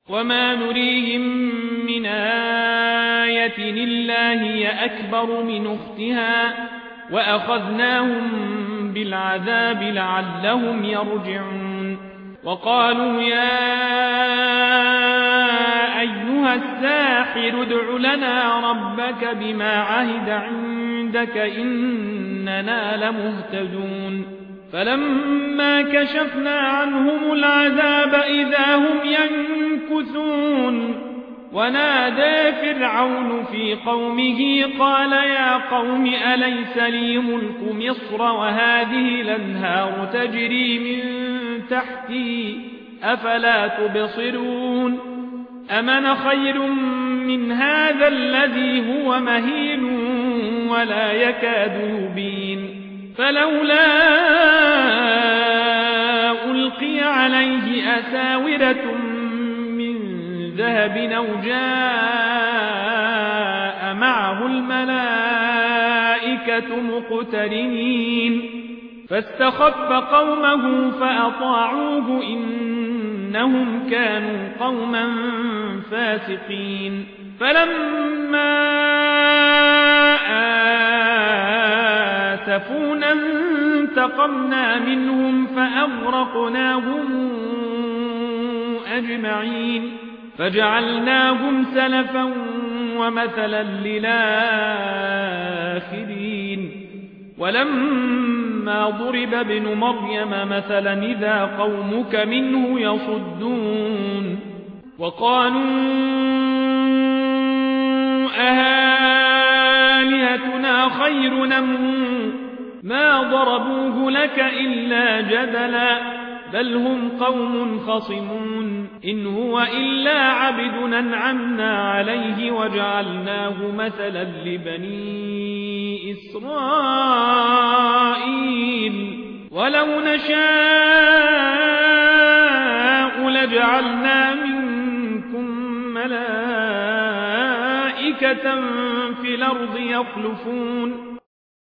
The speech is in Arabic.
وما نريهم من آية إلا هي أكبر من أختها وأخذناهم بالعذاب لعلهم يرجعون وقالوا يا أيها الساحر ادع لنا ربك بما عهد عندك إننا لمهتدون فلما كشفنا عنهم العذاب إذا هم ينكثون ونادى فرعون في قومه قال يا قوم أليس لي ملك مصر وهذه الأنهار تجري من تحتي أفلا تبصرون أمن خير من هذا الذي هو مهين ولا يكاد يبين فلولا ألقي عليه أساورة من ذهب أو جاء معه الملائكة مقترنين فاستخف قومه فأطاعوه إنهم كانوا قوما فاسقين فلما آسفونا انتقمنا منهم فأغرقناهم أجمعين فجعلناهم سلفا ومثلا للآخرين ولما ضرب ابن مريم مثلا إذا قومك منه يصدون وقالوا أهالهتنا خير ما ضربوه لك إلا جدلا بل هم قوم خصمون إن هو إلا عبد أنعمنا عليه وجعلناه مثلا لبني إسرائيل ولو نشاء لجعلنا منكم ملائكة في الأرض يخلفون